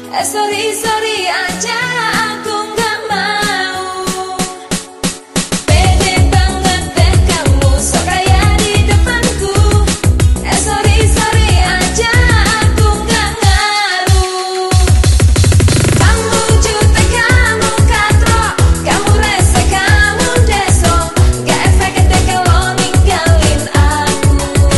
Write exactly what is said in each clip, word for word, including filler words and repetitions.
Eh sorry sorry aja aku nggak mau. Pede banget deh kamu sok kaya di depanku. Eh sorry sorry aja aku nggak ngaruh. Kamu jutek kamu katro, kamu rese kamu deso, gak efek deh kalau ninggalin aku.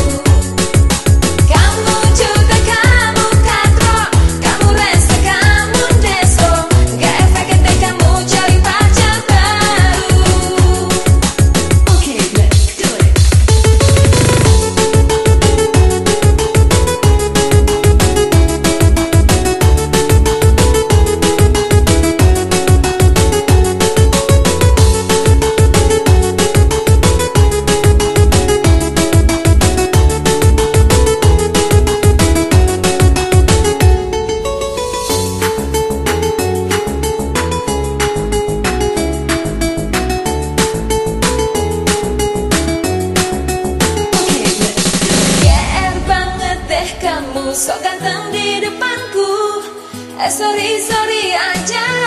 Kamu jutek kamu katro, kamu rese kamu deso, gak efek deh kamu cari pacar baru. Okay, let's do it. Geer banget deh kamu sok ganteng di depanku. Eh sorry sorry aja